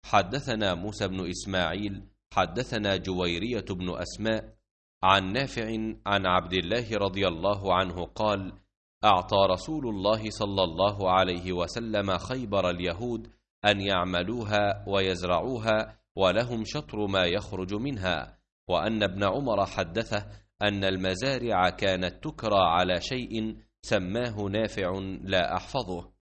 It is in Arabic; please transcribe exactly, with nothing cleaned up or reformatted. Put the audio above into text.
حدثنا موسى بن إسماعيل حدثنا جويرية بن أسماء عن نافع عن عبد الله رضي الله عنه قال: أعطى رسول الله صلى الله عليه وسلم خيبر اليهود أن يعملوها ويزرعوها ولهم شطر ما يخرج منها، وأن ابن عمر حدثه أن المزارع كانت تكرى على شيء سماه نافع لا أحفظه.